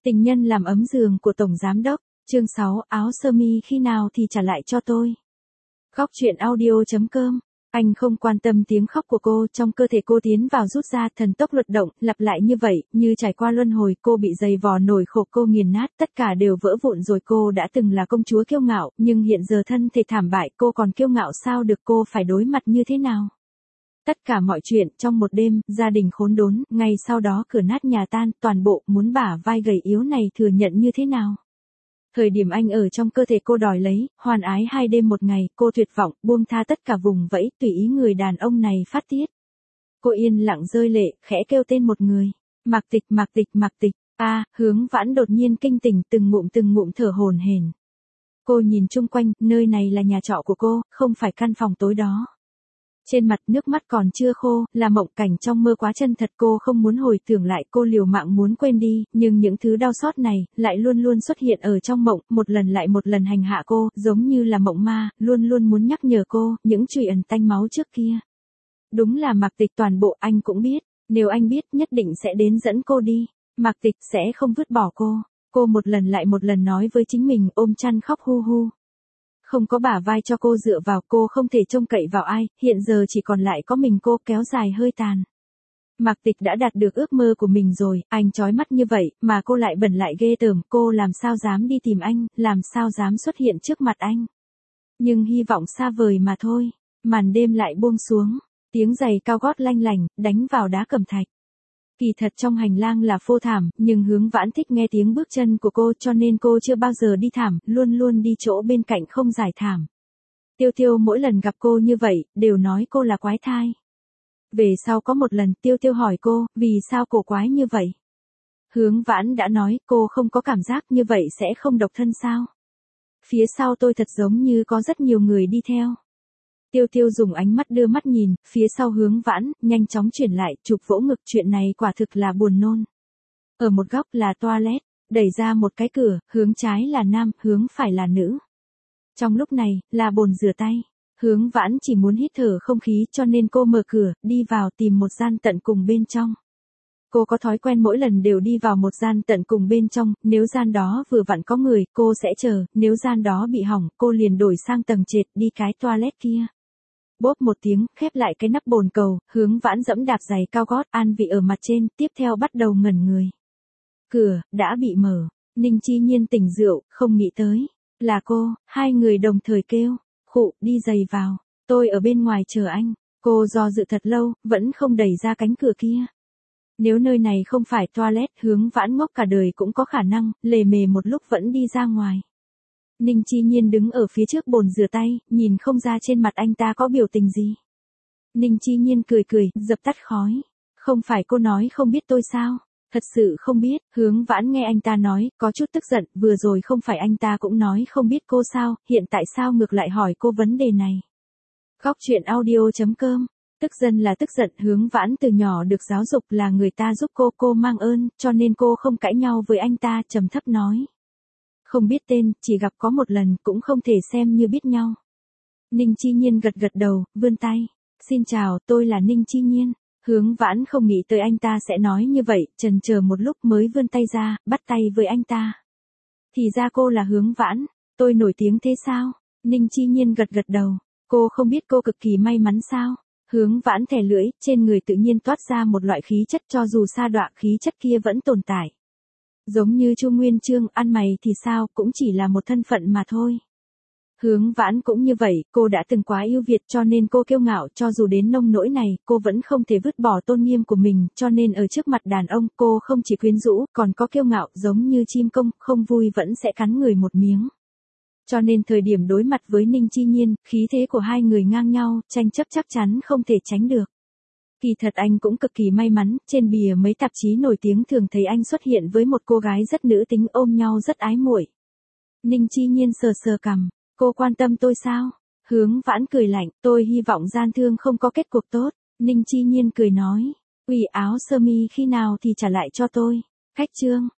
Tình nhân làm ấm giường của Tổng Giám Đốc, chương 6, áo sơ mi khi nào thì trả lại cho tôi. Khóc chuyện audio.com. Anh không quan tâm tiếng khóc của cô, trong cơ thể cô tiến vào rút ra, thần tốc luật động, lặp lại như vậy, như trải qua luân hồi, cô bị giày vò nổi khổ, cô nghiền nát, tất cả đều vỡ vụn rồi. Cô đã từng là công chúa kiêu ngạo, nhưng hiện giờ thân thể thảm bại, cô còn kiêu ngạo sao được, cô phải đối mặt như thế nào? Tất cả mọi chuyện, trong một đêm, gia đình khốn đốn, ngày sau đó cửa nát nhà tan, toàn bộ, muốn bả vai gầy yếu này thừa nhận như thế nào? Thời điểm anh ở trong cơ thể cô đòi lấy, hoàn ái 2 đêm 1 ngày, cô tuyệt vọng, buông tha tất cả vùng vẫy, tùy ý người đàn ông này phát tiết. Cô yên lặng rơi lệ, khẽ kêu tên một người. Mạc Tịch, Mạc Tịch, Mạc Tịch. Hướng Vãn đột nhiên kinh tỉnh, từng ngụm thở hổn hển. Cô nhìn chung quanh, nơi này là nhà trọ của cô, không phải căn phòng tối đó. Trên mặt nước mắt còn chưa khô, là mộng cảnh trong mơ quá chân thật, cô không muốn hồi tưởng lại, cô liều mạng muốn quên đi, nhưng những thứ đau xót này, lại luôn luôn xuất hiện ở trong mộng, một lần lại một lần hành hạ cô, giống như là mộng ma, luôn luôn muốn nhắc nhở cô, những chùy ẩn tanh máu trước kia. Đúng là Mạc Tịch, toàn bộ anh cũng biết, nếu anh biết nhất định sẽ đến dẫn cô đi, Mạc Tịch sẽ không vứt bỏ cô một lần lại một lần nói với chính mình, ôm chăn khóc hu hu. Không có bả vai cho cô dựa vào, cô không thể trông cậy vào ai, hiện giờ chỉ còn lại có mình cô, kéo dài hơi tàn. Mạc Tịch đã đạt được ước mơ của mình rồi, anh chói mắt như vậy, mà cô lại bẩn lại ghê tởm, cô làm sao dám đi tìm anh, làm sao dám xuất hiện trước mặt anh. Nhưng hy vọng xa vời mà thôi, màn đêm lại buông xuống, tiếng giày cao gót lanh lành, đánh vào đá cẩm thạch. Kỳ thật trong hành lang là phô thảm, nhưng Hướng Vãn thích nghe tiếng bước chân của cô, cho nên cô chưa bao giờ đi thảm, luôn luôn đi chỗ bên cạnh không giải thảm. Tiêu Tiêu mỗi lần gặp cô như vậy, đều nói cô là quái thai. Về sau có một lần Tiêu Tiêu hỏi cô, vì sao cổ quái như vậy? Hướng Vãn đã nói, cô không có cảm giác như vậy sẽ không độc thân sao? Phía sau tôi thật giống như có rất nhiều người đi theo. Tiêu Tiêu dùng ánh mắt đưa mắt nhìn, phía sau Hướng Vãn, nhanh chóng chuyển lại, chụp vỗ ngực, chuyện này quả thực là buồn nôn. Ở một góc là toilet, đẩy ra một cái cửa, hướng trái là nam, hướng phải là nữ. Trong lúc này, là bồn rửa tay. Hướng Vãn chỉ muốn hít thở không khí cho nên cô mở cửa, đi vào tìm một gian tận cùng bên trong. Cô có thói quen mỗi lần đều đi vào một gian tận cùng bên trong, nếu gian đó vừa vặn có người, cô sẽ chờ, nếu gian đó bị hỏng, cô liền đổi sang tầng trệt, đi cái toilet kia. Bốp một tiếng, khép lại cái nắp bồn cầu, Hướng Vãn dẫm đạp giày cao gót, an vị ở mặt trên, tiếp theo bắt đầu ngẩn người. Cửa, đã bị mở, Ninh Chi Nhiên tỉnh rượu, không nghĩ tới. Là cô, hai người đồng thời kêu, khụ, đi giày vào, tôi ở bên ngoài chờ anh. Cô do dự thật lâu, vẫn không đẩy ra cánh cửa kia. Nếu nơi này không phải toilet, Hướng Vãn ngốc cả đời cũng có khả năng, lề mề một lúc vẫn đi ra ngoài. Ninh Chi Nhiên đứng ở phía trước bồn rửa tay, nhìn không ra trên mặt anh ta có biểu tình gì. Ninh Chi Nhiên cười, dập tắt khói. Không phải cô nói không biết tôi sao? Thật sự không biết, Hướng Vãn nghe anh ta nói, có chút tức giận, vừa rồi không phải anh ta cũng nói không biết cô sao, hiện tại sao ngược lại hỏi cô vấn đề này. Khóc chuyện audio.com. Tức giận là tức giận, Hướng Vãn từ nhỏ được giáo dục là người ta giúp cô mang ơn, cho nên cô không cãi nhau với anh ta, trầm thấp nói. Không biết tên, chỉ gặp có một lần, cũng không thể xem như biết nhau. Ninh Chi Nhiên gật đầu, vươn tay. Xin chào, tôi là Ninh Chi Nhiên. Hướng Vãn không nghĩ tới anh ta sẽ nói như vậy, chần chờ một lúc mới vươn tay ra, bắt tay với anh ta. Thì ra cô là Hướng Vãn, tôi nổi tiếng thế sao? Ninh Chi Nhiên gật đầu. Cô không biết cô cực kỳ may mắn sao? Hướng Vãn thè lưỡi, trên người tự nhiên toát ra một loại khí chất, cho dù sa đọa khí chất kia vẫn tồn tại. Giống như Chu Nguyên Chương, ăn mày thì sao, cũng chỉ là một thân phận mà thôi. Hướng Vãn cũng như vậy, cô đã từng quá yêu Việt cho nên cô kiêu ngạo, cho dù đến nông nỗi này, cô vẫn không thể vứt bỏ tôn nghiêm của mình, cho nên ở trước mặt đàn ông, cô không chỉ quyến rũ, còn có kiêu ngạo, giống như chim công, không vui vẫn sẽ cắn người một miếng. Cho nên thời điểm đối mặt với Ninh Chi Nhiên, khí thế của hai người ngang nhau, tranh chấp chắc chắn không thể tránh được. Kỳ thật anh cũng cực kỳ may mắn, trên bìa mấy tạp chí nổi tiếng thường thấy anh xuất hiện với một cô gái rất nữ tính, ôm nhau rất ái muội. Ninh Chi Nhiên sờ cằm, cô quan tâm tôi sao? Hướng Vãn cười lạnh, tôi hy vọng gian thương không có kết cuộc tốt. Ninh Chi Nhiên cười nói, áo sơ mi khi nào thì trả lại cho tôi. Khách chương.